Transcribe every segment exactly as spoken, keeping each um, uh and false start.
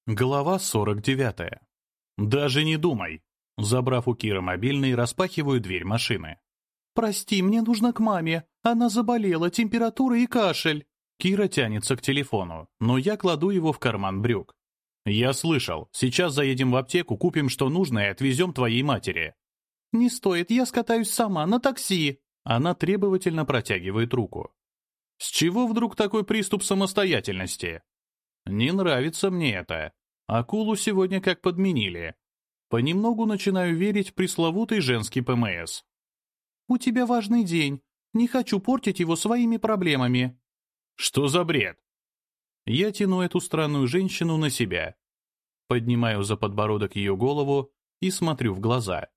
Глава сорок девятая. «Даже не думай!» Забрав у Киры мобильный, распахиваю дверь машины. «Прости, мне нужно к маме. Она заболела, температура и кашель». Кира тянется к телефону, но я кладу его в карман брюк. «Я слышал. Сейчас заедем в аптеку, купим что нужно и отвезем твоей матери». «Не стоит, я скатаюсь сама, на такси». Она требовательно протягивает руку. «С чего вдруг такой приступ самостоятельности?» «Не нравится мне это. Акулу сегодня как подменили. Понемногу начинаю верить в пресловутый женский ПМС». «У тебя важный день. Не хочу портить его своими проблемами». «Что за бред?» Я тяну эту странную женщину на себя. Поднимаю за подбородок ее голову и смотрю в глаза.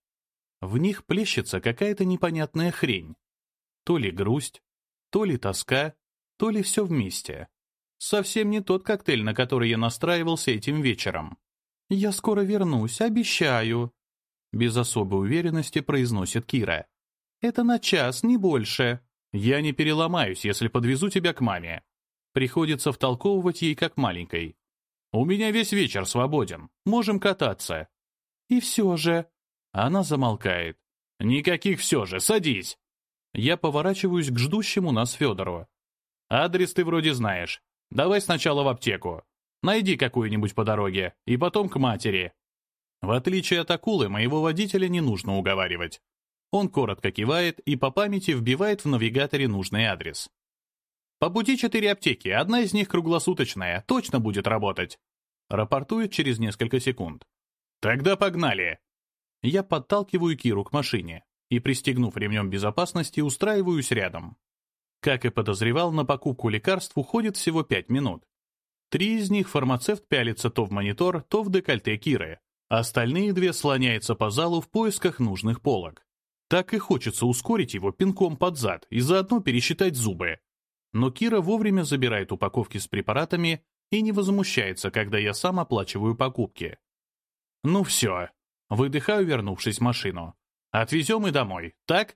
В них плещется какая-то непонятная хрень. То ли грусть, то ли тоска, то ли все вместе. Совсем не тот коктейль, на который я настраивался этим вечером. «Я скоро вернусь, обещаю», — без особой уверенности произносит Кира. «Это на час, не больше». «Я не переломаюсь, если подвезу тебя к маме». Приходится втолковывать ей как маленькой. «У меня весь вечер свободен, можем кататься». «И все же...» Она замолкает. «Никаких все же, садись». Я поворачиваюсь к ждущему нас Федору. «Адрес ты вроде знаешь. Давай сначала в аптеку. Найди какую-нибудь по дороге, и потом к матери». В отличие от акулы, моего водителя не нужно уговаривать. Он коротко кивает и по памяти вбивает в навигаторе нужный адрес. «По пути четыре аптеки, одна из них круглосуточная, точно будет работать», рапортует через несколько секунд. «Тогда погнали!» Я подталкиваю Киру к машине и, пристегнув ремнем безопасности, устраиваюсь рядом. Как и подозревал, на покупку лекарств уходит всего пять минут. Три из них фармацевт пялится то в монитор, то в декольте Киры. Остальные две слоняются по залу в поисках нужных полок. Так и хочется ускорить его пинком под зад и заодно пересчитать зубы. Но Кира вовремя забирает упаковки с препаратами и не возмущается, когда я сам оплачиваю покупки. «Ну все», — выдыхаю, вернувшись в машину. «Отвезем и домой, так?»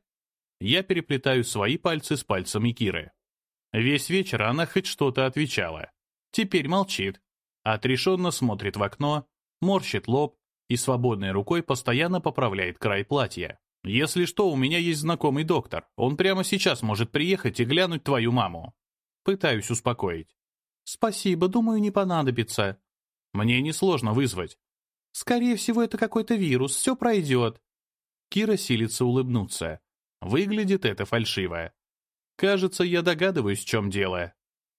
Я переплетаю свои пальцы с пальцами Киры. Весь вечер она хоть что-то отвечала. Теперь молчит. Отрешенно смотрит в окно, морщит лоб и свободной рукой постоянно поправляет край платья. «Если что, у меня есть знакомый доктор. Он прямо сейчас может приехать и глянуть твою маму». Пытаюсь успокоить. «Спасибо, думаю, не понадобится». «Мне несложно вызвать». «Скорее всего, это какой-то вирус, все пройдет». Кира силится улыбнуться. Выглядит это фальшиво. Кажется, я догадываюсь, в чем дело.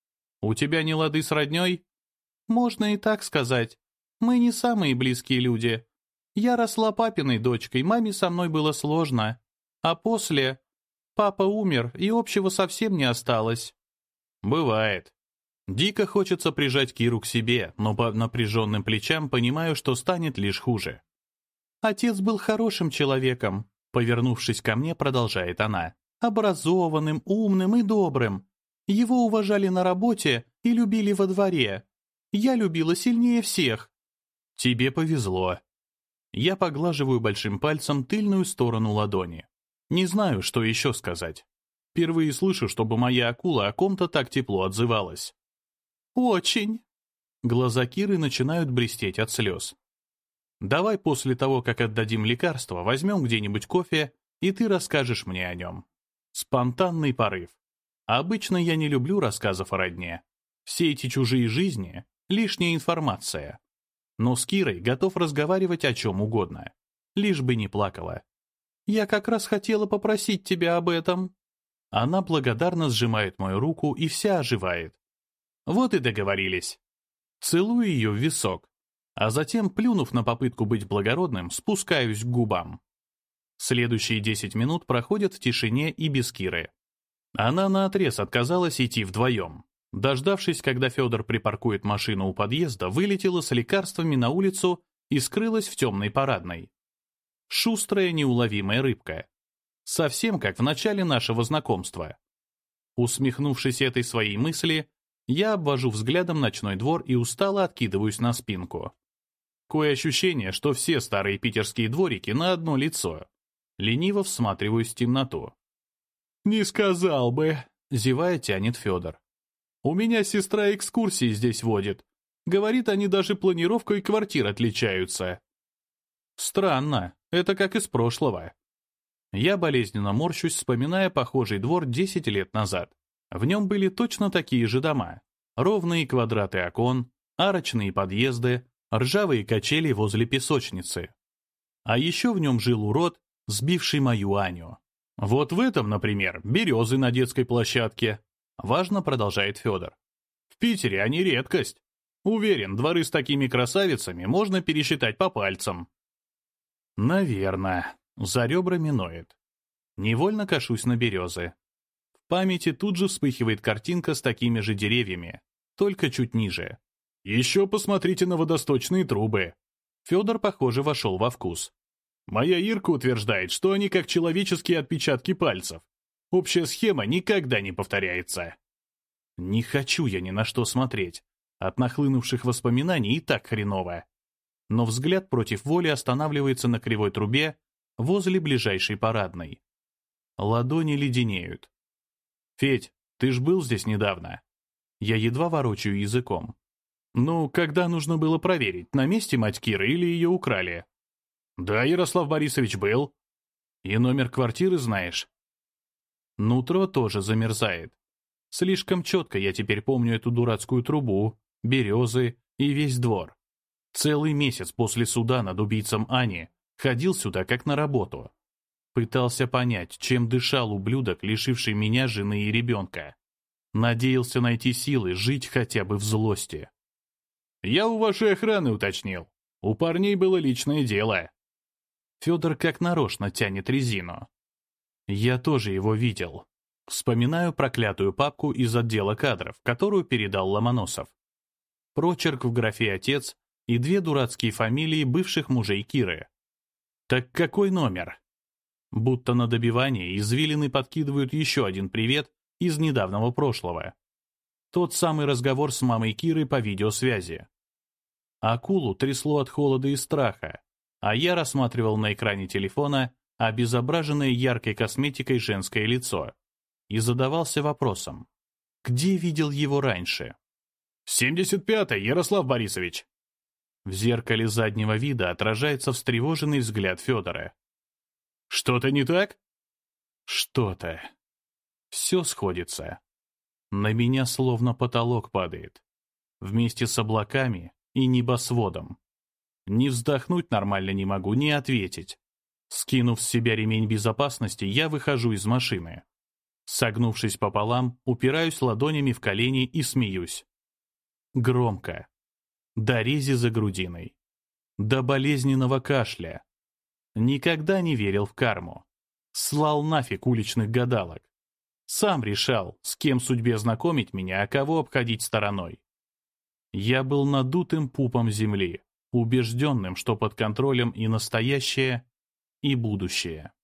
«У тебя не лады с родней?» «Можно и так сказать. Мы не самые близкие люди. Я росла папиной дочкой, маме со мной было сложно. А после... Папа умер, и общего совсем не осталось». «Бывает». Дико хочется прижать Киру к себе, но по напряженным плечам понимаю, что станет лишь хуже. «Отец был хорошим человеком», — повернувшись ко мне, продолжает она. «Образованным, умным и добрым. Его уважали на работе и любили во дворе. Я любила сильнее всех». «Тебе повезло». Я поглаживаю большим пальцем тыльную сторону ладони. Не знаю, что еще сказать. Впервые слышу, чтобы моя акула о ком-то так тепло отзывалась. «Очень». Глаза Киры начинают блестеть от слез. «Давай после того, как отдадим лекарство, возьмем где-нибудь кофе, и ты расскажешь мне о нем». Спонтанный порыв. Обычно я не люблю рассказов о родне. Все эти чужие жизни — лишняя информация. Но с Кирой готов разговаривать о чем угодно. Лишь бы не плакала. «Я как раз хотела попросить тебя об этом». Она благодарно сжимает мою руку и вся оживает. Вот и договорились. Целую ее в висок, а затем, плюнув на попытку быть благородным, спускаюсь к губам. Следующие десять минут проходят в тишине и без Киры. Она наотрез отказалась идти вдвоем. Дождавшись, когда Федор припаркует машину у подъезда, вылетела с лекарствами на улицу и скрылась в темной парадной. Шустрая, неуловимая рыбка. Совсем как в начале нашего знакомства. Усмехнувшись этой своей мысли, я обвожу взглядом ночной двор и устало откидываюсь на спинку. Кое ощущение, что все старые питерские дворики на одно лицо. Лениво всматриваюсь в темноту. «Не сказал бы», — зевая тянет Федор. «У меня сестра экскурсии здесь водит. Говорит, они даже планировкой квартир отличаются. Странно, это как из прошлого. Я болезненно морщусь, вспоминая похожий двор десять лет назад. В нем были точно такие же дома. Ровные квадраты окон, арочные подъезды, ржавые качели возле песочницы. А еще в нем жил урод, сбивший мою Аню. Вот в этом, например, березы на детской площадке. Важно продолжает Федор. В Питере они редкость. Уверен, дворы с такими красавицами можно пересчитать по пальцам. Наверно. За ребрами ноет. Невольно кашусь на березы. В памяти тут же вспыхивает картинка с такими же деревьями, только чуть ниже. Еще посмотрите на водосточные трубы. Федор, похоже, вошел во вкус. Моя Ирка утверждает, что они как человеческие отпечатки пальцев. Общая схема никогда не повторяется. Не хочу я ни на что смотреть. От нахлынувших воспоминаний и так хреново. Но взгляд против воли останавливается на кривой трубе возле ближайшей парадной. Ладони леденеют. «Федь, ты ж был здесь недавно?» Я едва ворочаю языком. «Ну, когда нужно было проверить, на месте мать Киры или ее украли?» «Да, Ярослав Борисович был». «И номер квартиры знаешь?» Нутро тоже замерзает. Слишком четко я теперь помню эту дурацкую трубу, березы и весь двор. Целый месяц после суда над убийцем Ани ходил сюда как на работу. Пытался понять, чем дышал ублюдок, лишивший меня жены и ребенка. Надеялся найти силы жить хотя бы в злости. «Я у вашей охраны уточнил. У парней было личное дело». Федор как нарочно тянет резину. Я тоже его видел. Вспоминаю проклятую папку из отдела кадров, которую передал Ломоносов. Прочерк в графе «Отец» и две дурацкие фамилии бывших мужей Киры. Так какой номер? Будто на добивание извилины подкидывают еще один привет из недавнего прошлого. Тот самый разговор с мамой Киры по видеосвязи. Акулу трясло от холода и страха, а я рассматривал на экране телефона обезображенное яркой косметикой женское лицо и задавался вопросом, где видел его раньше? «семьдесят пятый, Ярослав Борисович!» В зеркале заднего вида отражается встревоженный взгляд Федора. «Что-то не так?» «Что-то. Все сходится. На меня словно потолок падает. Вместе с облаками и небосводом. Ни вздохнуть нормально не могу, ни ответить. Скинув с себя ремень безопасности, я выхожу из машины. Согнувшись пополам, упираюсь ладонями в колени и смеюсь. Громко. До рези за грудиной. До болезненного кашля. Никогда не верил в карму. Слал нафиг уличных гадалок. Сам решал, с кем судьбе знакомить меня, а кого обходить стороной. Я был надутым пупом земли, убежденным, что под контролем и настоящее, и будущее.